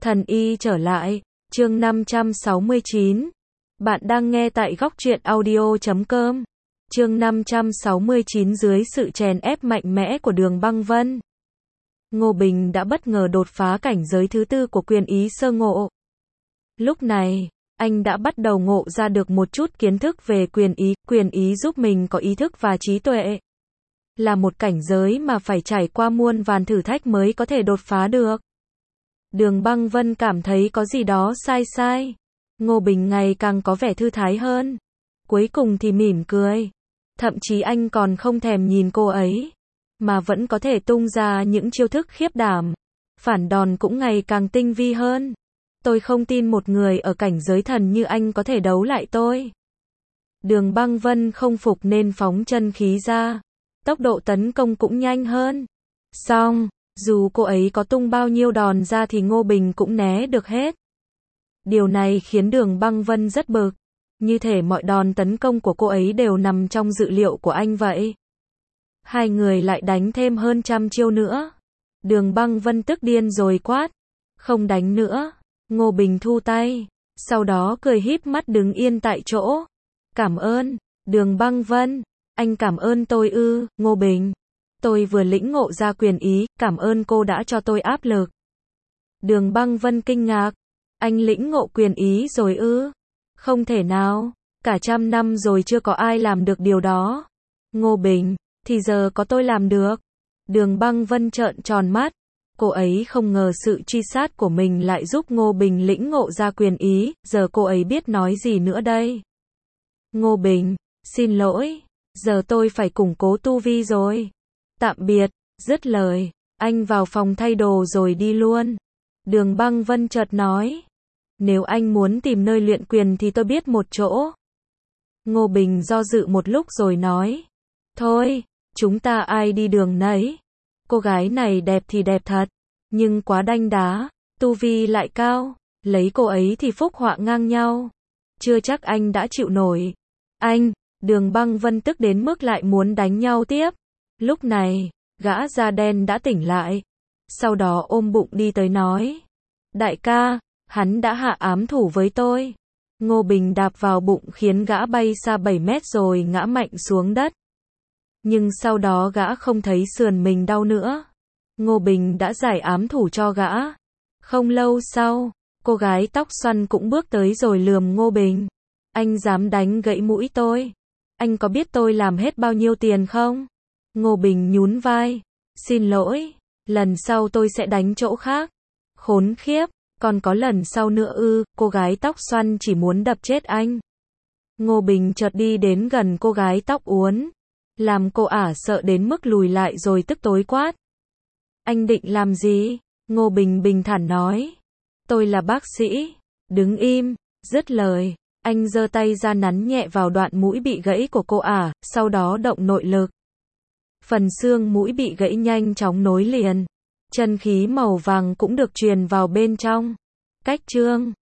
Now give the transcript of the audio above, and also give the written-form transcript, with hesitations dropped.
Thần y trở lại, chương 569. Bạn đang nghe tại góc truyện audio.com. Chương 569 dưới sự chèn ép mạnh mẽ của Đường Băng Vân. Ngô Bình đã bất ngờ đột phá cảnh giới thứ tư của quyền ý sơ ngộ. Lúc này, anh đã bắt đầu ngộ ra được một chút kiến thức về quyền ý giúp mình có ý thức và trí tuệ. Là một cảnh giới mà phải trải qua muôn vàn thử thách mới có thể đột phá được. Đường Băng Vân cảm thấy có gì đó sai. Ngô Bình ngày càng có vẻ thư thái hơn. Cuối cùng thì mỉm cười. Thậm chí anh còn không thèm nhìn cô ấy, mà vẫn có thể tung ra những chiêu thức khiếp đảm. Phản đòn cũng ngày càng tinh vi hơn. Tôi không tin một người ở cảnh giới thần như anh có thể đấu lại tôi. Đường Băng Vân không phục nên phóng chân khí ra. Tốc độ tấn công cũng nhanh hơn. Song, dù cô ấy có tung bao nhiêu đòn ra thì Ngô Bình cũng né được hết. Điều này khiến Đường Băng Vân rất bực. Như thể mọi đòn tấn công của cô ấy đều nằm trong dự liệu của anh vậy. Hai người lại đánh thêm hơn 100 chiêu nữa. Đường Băng Vân tức điên rồi quát. Không đánh nữa. Ngô Bình thu tay. Sau đó cười híp mắt đứng yên tại chỗ. Cảm ơn, Đường Băng Vân. Anh cảm ơn tôi ư? Ngô Bình. Tôi vừa lĩnh ngộ ra quyền ý, cảm ơn cô đã cho tôi áp lực. Đường Băng Vân kinh ngạc. Anh lĩnh ngộ quyền ý rồi ư? Không thể nào, cả 100 năm rồi chưa có ai làm được điều đó. Ngô Bình, thì giờ có tôi làm được. Đường Băng Vân trợn tròn mắt. Cô ấy không ngờ sự truy sát của mình lại giúp Ngô Bình lĩnh ngộ ra quyền ý, giờ cô ấy biết nói gì nữa đây? Ngô Bình, xin lỗi, giờ tôi phải củng cố tu vi rồi. Tạm biệt, dứt lời, anh vào phòng thay đồ rồi đi luôn. Đường Băng Vân chợt nói, nếu anh muốn tìm nơi luyện quyền thì tôi biết một chỗ. Ngô Bình do dự một lúc rồi nói, thôi, chúng ta ai đi đường nấy. Cô gái này đẹp thì đẹp thật, nhưng quá đanh đá, tu vi lại cao, lấy cô ấy thì phúc họa ngang nhau. Chưa chắc anh đã chịu nổi. Anh, Đường Băng Vân tức đến mức lại muốn đánh nhau tiếp. Lúc này, gã da đen đã tỉnh lại. Sau đó ôm bụng đi tới nói, đại ca, hắn đã hạ ám thủ với tôi. Ngô Bình đạp vào bụng khiến gã bay xa 7 mét rồi ngã mạnh xuống đất. Nhưng sau đó gã không thấy sườn mình đau nữa. Ngô Bình đã giải ám thủ cho gã. Không lâu sau, cô gái tóc xoăn cũng bước tới rồi lườm Ngô Bình. Anh dám đánh gãy mũi tôi? Anh có biết tôi làm hết bao nhiêu tiền không? Ngô Bình nhún vai. Xin lỗi, lần sau tôi sẽ đánh chỗ khác. Khốn khiếp, còn có lần sau nữa ư? Cô gái tóc xoăn chỉ muốn đập chết anh. Ngô Bình chợt đi đến gần cô gái tóc uốn, làm cô ả sợ đến mức lùi lại rồi tức tối quát. Anh định làm gì? Ngô Bình bình thản nói. Tôi là bác sĩ. Đứng im. Dứt lời, anh giơ tay ra nắn nhẹ vào đoạn mũi bị gãy của cô ả, sau đó động nội lực. Phần xương mũi bị gãy nhanh chóng nối liền. Chân khí màu vàng cũng được truyền vào bên trong. Cách chương